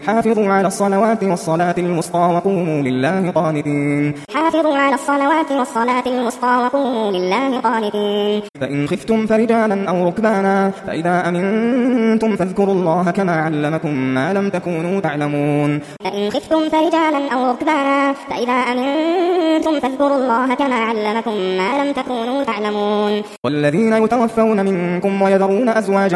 حافظوا على الصلوات والصلاة الوسطى وقوموا لله قانتين. حافظوا على الصلوات والصلاة الوسطى وقوموا لله قانتين. فإن خفتم فرجالا أو ركبانا فإذا أمنتم فاذكروا الله كما علمكم ما لم تكونوا تعلمون. فإن خفتم فرجالا أو ركبانا فإذا أمنتم فاذكروا الله كما علمكم ما لم تكونوا تعلمون. والذين يتوفون منكم ويذرون أزواجا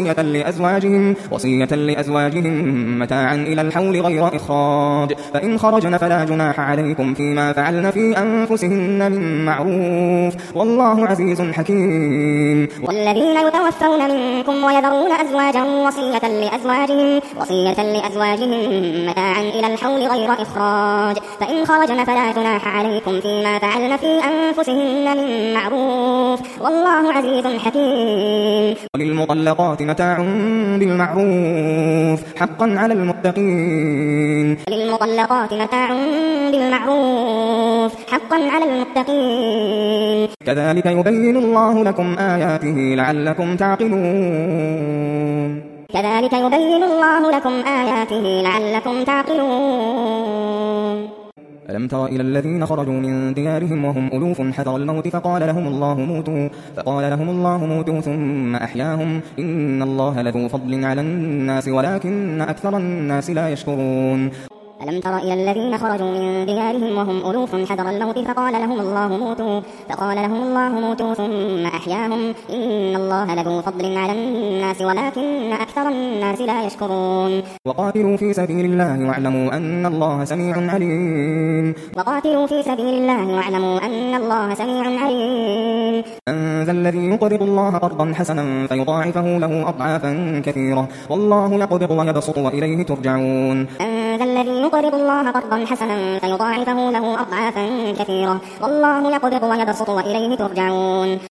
وصية لأزواجهم متاعا إلى الحول غير إخراج فإن خرجن فلا جناح عليكم فيما فعلن في أنفسهن من معروف والله عزيز حكيم. والذين يتوفون منكم ويذرون أزواجا وصية لأزواجهم متاعا إلى الحول غير إخراج فإن خرجن فلا جناح عليكم فيما فعلن في أنفسهن من معروف والله عزيز حكيم. وللمطلقات متاع بالمعروف حقا على المتقين. كذلك يبين الله لكم آياته لعلكم تعقلون. ألم تر إلى الذين خرجوا من ديارهم وهم ألوف حذر الموت فقال لهم الله موتوا ثم أحياهم إن الله لذو فضل على الناس ولكن أكثر الناس لا يشكرون. ألم تر إلى الذين خرجوا من ديارهم وهم ألوف حذر الموت فقال لهم الله موتوا ثم أحياهم إن الله لذو فضل على الناس ولكن أكثر الناس لا يشكرون. وقاتلوا في سبيل الله واعلموا أن الله سميع عليم. من ذا الذي يقرض الله قرضا حسنا فيضاعفه له أضعافا كثيرة والله يقبض ويبسط وإليه ترجعون. الذي يقرض الله قرضا حسنا فيضاعفه له أضعافا كثيرة والله يقبض ويبسط وإليه ترجعون.